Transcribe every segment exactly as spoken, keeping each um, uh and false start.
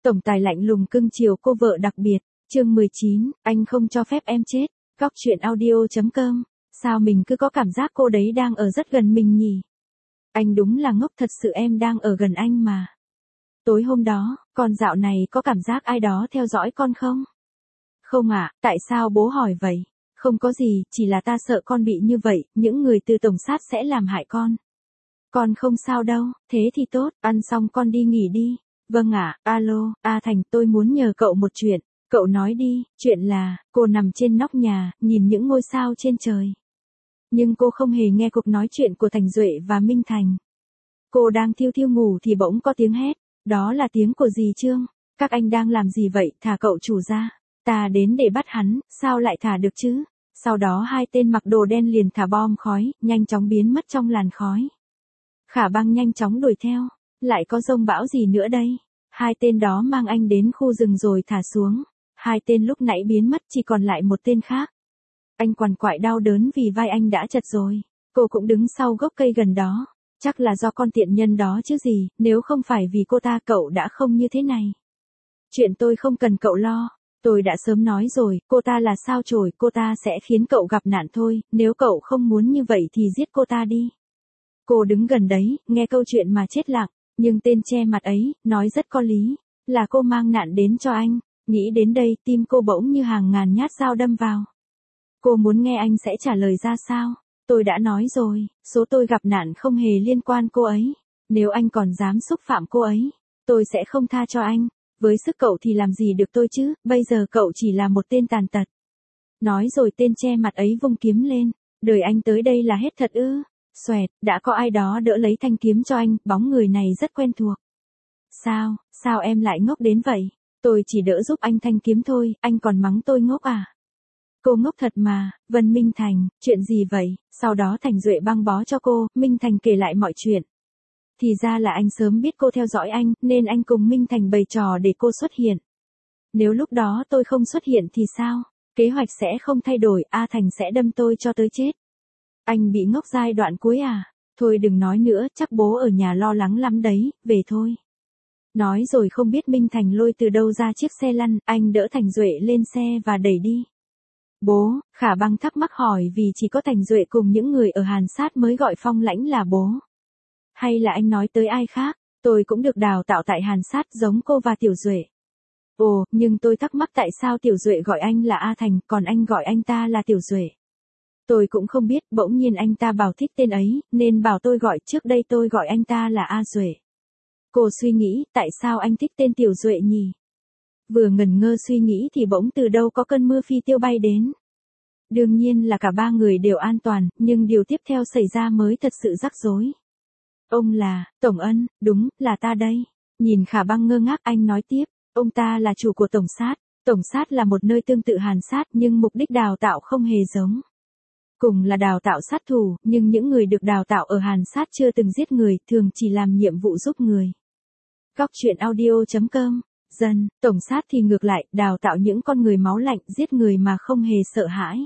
Tổng tài lạnh lùng cưng chiều cô vợ đặc biệt, chương mười chín, anh không cho phép em chết, góc truyện audio chấm com, sao mình cứ có cảm giác cô đấy đang ở rất gần mình nhỉ? Anh đúng là ngốc thật sự, em đang ở gần anh mà. Tối hôm đó, con dạo này có cảm giác ai đó theo dõi con không? Không ạ, à, tại sao bố hỏi vậy? Không có gì, chỉ là ta sợ con bị như vậy, những người từ tổng sát sẽ làm hại con. Con không sao đâu, thế thì tốt, ăn xong con đi nghỉ đi. Vâng ạ, à, alo, A Thành, tôi muốn nhờ cậu một chuyện. Cậu nói đi, chuyện là, cô nằm trên nóc nhà, nhìn những ngôi sao trên trời. Nhưng cô không hề nghe cuộc nói chuyện của Thành Duệ và Minh Thành. Cô đang thiêu thiêu ngủ thì bỗng có tiếng hét, đó là tiếng của dì Trương. Các anh đang làm gì vậy, thả cậu chủ ra. Ta đến để bắt hắn, sao lại thả được chứ? Sau đó hai tên mặc đồ đen liền thả bom khói, nhanh chóng biến mất trong làn khói. Khả Băng nhanh chóng đuổi theo, lại có dông bão gì nữa đây? Hai tên đó mang anh đến khu rừng rồi thả xuống. Hai tên lúc nãy biến mất, chỉ còn lại một tên khác. Anh quằn quại đau đớn vì vai anh đã chật rồi. Cô cũng đứng sau gốc cây gần đó. Chắc là do con tiện nhân đó chứ gì, nếu không phải vì cô ta cậu đã không như thế này. Chuyện tôi không cần cậu lo. Tôi đã sớm nói rồi, cô ta là sao chổi, cô ta sẽ khiến cậu gặp nạn thôi, nếu cậu không muốn như vậy thì giết cô ta đi. Cô đứng gần đấy, nghe câu chuyện mà chết lặng, nhưng tên che mặt ấy, nói rất có lý, là cô mang nạn đến cho anh. Nghĩ đến đây, tim cô bỗng như hàng ngàn nhát dao đâm vào. Cô muốn nghe anh sẽ trả lời ra sao? Tôi đã nói rồi, số tôi gặp nạn không hề liên quan cô ấy. Nếu anh còn dám xúc phạm cô ấy, tôi sẽ không tha cho anh. Với sức cậu thì làm gì được tôi chứ, bây giờ cậu chỉ là một tên tàn tật. Nói rồi tên che mặt ấy vung kiếm lên, đời anh tới đây là hết thật ư? Xoẹt, đã có ai đó đỡ lấy thanh kiếm cho anh, bóng người này rất quen thuộc. Sao, sao em lại ngốc đến vậy? Tôi chỉ đỡ giúp anh thanh kiếm thôi, anh còn mắng tôi ngốc à? Cô ngốc thật mà, Vân Minh Thành, chuyện gì vậy? Sau đó Thành Duệ băng bó cho cô, Minh Thành kể lại mọi chuyện. Thì ra là anh sớm biết cô theo dõi anh, nên anh cùng Minh Thành bày trò để cô xuất hiện. Nếu lúc đó tôi không xuất hiện thì sao? Kế hoạch sẽ không thay đổi, A Thành sẽ đâm tôi cho tới chết. Anh bị ngốc giai đoạn cuối à? Thôi đừng nói nữa, chắc bố ở nhà lo lắng lắm đấy, về thôi. Nói rồi không biết Minh Thành lôi từ đâu ra chiếc xe lăn, anh đỡ Thành Duệ lên xe và đẩy đi. Bố, Khả Băng thắc mắc hỏi vì chỉ có Thành Duệ cùng những người ở Hàn Sát mới gọi Phong Lãnh là bố. Hay là anh nói tới ai khác? Tôi cũng được đào tạo tại Hàn Sát giống cô và Tiểu Duệ. Ồ, nhưng tôi thắc mắc tại sao Tiểu Duệ gọi anh là A Thành, còn anh gọi anh ta là Tiểu Duệ. Tôi cũng không biết, bỗng nhiên anh ta bảo thích tên ấy, nên bảo tôi gọi, trước đây tôi gọi anh ta là A Duệ. Cô suy nghĩ, tại sao anh thích tên Tiểu Duệ nhỉ? Vừa ngần ngơ suy nghĩ thì bỗng từ đâu có cơn mưa phi tiêu bay đến. Đương nhiên là cả ba người đều an toàn, nhưng điều tiếp theo xảy ra mới thật sự rắc rối. Ông là, Tổng Ân, đúng, là ta đây. Nhìn Khả Băng ngơ ngác, anh nói tiếp, ông ta là chủ của Tổng Sát. Tổng Sát là một nơi tương tự Hàn Sát nhưng mục đích đào tạo không hề giống. Cùng là đào tạo sát thủ, nhưng những người được đào tạo ở Hàn Sát chưa từng giết người, thường chỉ làm nhiệm vụ giúp người. Góc truyện audio chấm com. Dần, Tổng Sát thì ngược lại, đào tạo những con người máu lạnh, giết người mà không hề sợ hãi.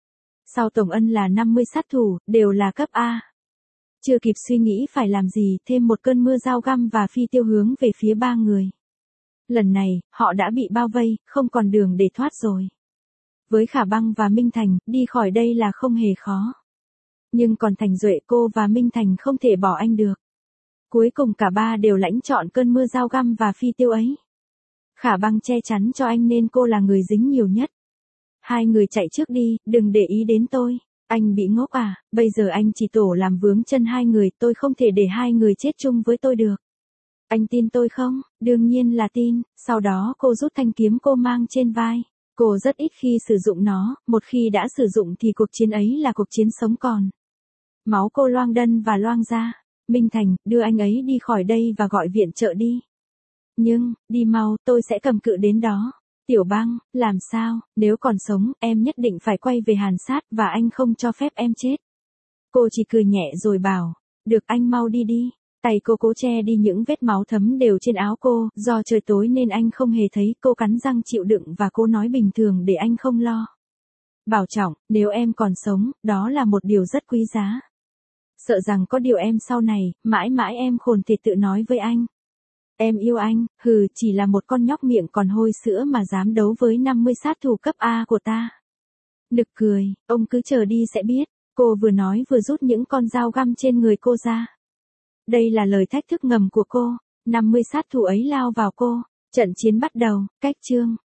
Sau Tổng Ân là năm mươi sát thủ, đều là cấp A. Chưa kịp suy nghĩ phải làm gì, thêm một cơn mưa dao găm và phi tiêu hướng về phía ba người. Lần này, họ đã bị bao vây, không còn đường để thoát rồi. Với Khả Băng và Minh Thành, đi khỏi đây là không hề khó. Nhưng còn Thành Duệ, cô và Minh Thành không thể bỏ anh được. Cuối cùng cả ba đều lãnh chọn cơn mưa dao găm và phi tiêu ấy. Khả Băng che chắn cho anh nên cô là người dính nhiều nhất. Hai người chạy trước đi, đừng để ý đến tôi. Anh bị ngốc à, bây giờ anh chỉ tổ làm vướng chân hai người, tôi không thể để hai người chết chung với tôi được. Anh tin tôi không? Đương nhiên là tin. Sau đó cô rút thanh kiếm cô mang trên vai. Cô rất ít khi sử dụng nó, một khi đã sử dụng thì cuộc chiến ấy là cuộc chiến sống còn. Máu cô loang đân và loang ra. Minh Thành, đưa anh ấy đi khỏi đây và gọi viện trợ đi. Nhưng, đi mau, tôi sẽ cầm cự đến đó. Tiểu Băng, làm sao, nếu còn sống, em nhất định phải quay về Hàn Sát và anh không cho phép em chết. Cô chỉ cười nhẹ rồi bảo, được anh mau đi đi. Tay cô cố che đi những vết máu thấm đều trên áo cô, do trời tối nên anh không hề thấy, cô cắn răng chịu đựng và cô nói bình thường để anh không lo. Bảo trọng, nếu em còn sống, đó là một điều rất quý giá. Sợ rằng có điều em sau này, mãi mãi em khôn thể tự nói với anh. Em yêu anh, hừ, chỉ là một con nhóc miệng còn hôi sữa mà dám đấu với năm mươi sát thủ cấp A của ta. Nực cười, ông cứ chờ đi sẽ biết, cô vừa nói vừa rút những con dao găm trên người cô ra. Đây là lời thách thức ngầm của cô, năm mươi sát thủ ấy lao vào cô, trận chiến bắt đầu, cách chương.